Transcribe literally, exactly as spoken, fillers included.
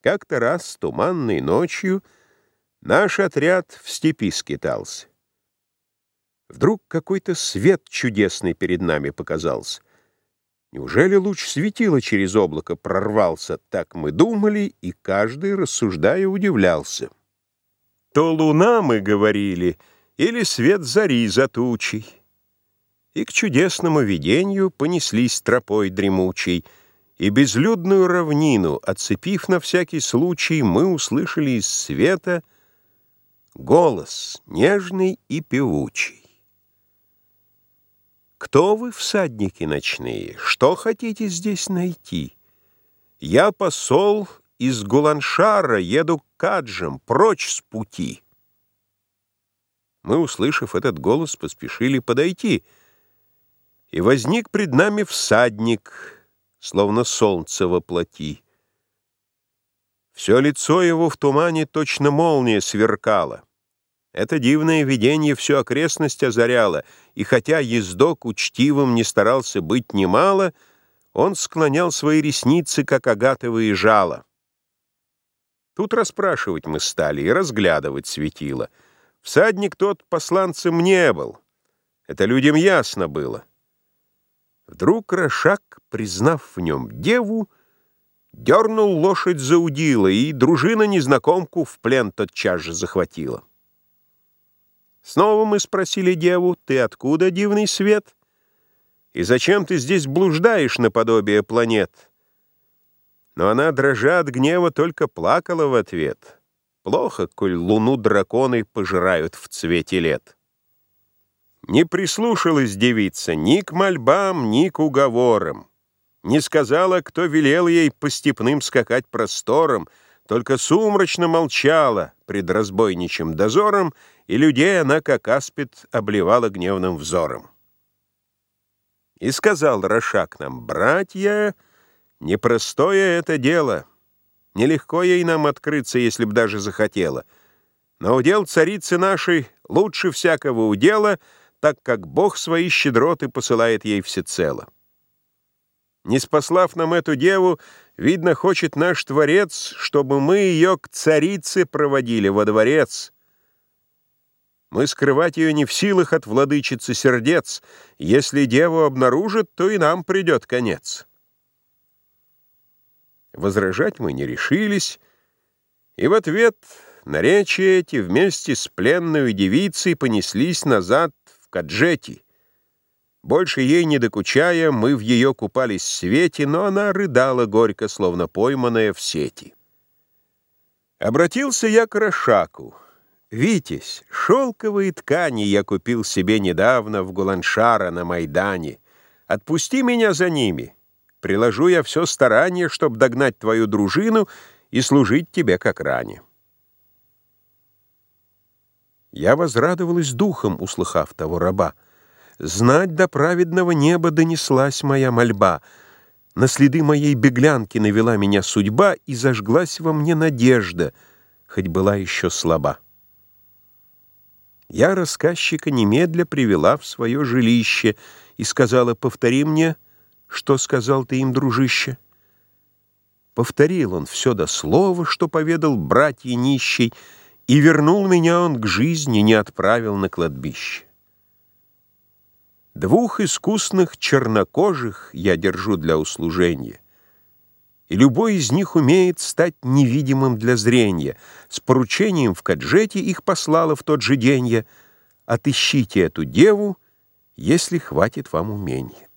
Как-то раз туманной ночью наш отряд в степи скитался. Вдруг какой-то свет чудесный перед нами показался. Неужели луч светила через облако прорвался? Так мы думали, и каждый, рассуждая, удивлялся. То луна, мы говорили, или свет зари за тучей. И к чудесному видению понеслись тропой дремучей, и безлюдную равнину, оцепив на всякий случай, мы услышали из света голос нежный и певучий. «Кто вы, всадники ночные? Что хотите здесь найти? Я посол из Гуланшара, еду к Каджам, прочь с пути». Мы, услышав этот голос, поспешили подойти, и возник пред нами всадник, словно солнце во плоти. Все лицо его в тумане точно молния сверкала. Это дивное видение всю окрестность озаряло, и хотя ездок учтивым не старался быть немало, он склонял свои ресницы, как агатовые жало. Тут расспрашивать мы стали и разглядывать светило. Всадник тот посланцем не был, это людям ясно было. Вдруг Рошак, признав в нем деву, дернул лошадь за удила, и дружина незнакомку в плен тотчас же захватила. Снова мы спросили деву: «Ты откуда, дивный свет? И зачем ты здесь блуждаешь наподобие планет?» Но она, дрожа от гнева, только плакала в ответ. Плохо, коль луну драконы пожирают в цвете лет. Не прислушалась девица ни к мольбам, ни к уговорам. Не сказала, кто велел ей по степным скакать просторам, только сумрачно молчала пред разбойничьим дозором, и людей она, как аспид, обливала гневным взором. И сказал Рошак нам: «Братья, непростое это дело. Нелегко ей нам открыться, если б даже захотела. Но удел царицы нашей лучше всякого удела, так как Бог свои щедроты посылает ей всецело. Не спаслав нам эту деву, видно, хочет наш Творец, чтобы мы ее к царице проводили во дворец. Мы скрывать ее не в силах от владычицы сердец. Если деву обнаружат, то и нам придет конец». Возражать мы не решились, и в ответ наречия эти вместе с пленной девицей понеслись назад в Каджети. Больше ей не докучая, мы в ее купались в свете, но она рыдала горько, словно пойманная в сети. Обратился я к Рошаку: «Витязь, шелковые ткани я купил себе недавно в Гуланшара на Майдане. Отпусти меня за ними. Приложу я все старание, чтоб догнать твою дружину и служить тебе как ране». Я возрадовалась духом, услыхав того раба. Знать до праведного неба донеслась моя мольба. На следы моей беглянки навела меня судьба, и зажглась во мне надежда, хоть была еще слаба. Я рассказчика немедля привела в свое жилище и сказала: «Повтори мне, что сказал ты им, дружище». Повторил он все до слова, что поведал братья нищий, и вернул меня он к жизни, не отправил на кладбище. Двух искусных чернокожих я держу для услужения, и любой из них умеет стать невидимым для зрения. С поручением в Каджете их послала в тот же день я: «Отыщите эту деву, если хватит вам умения».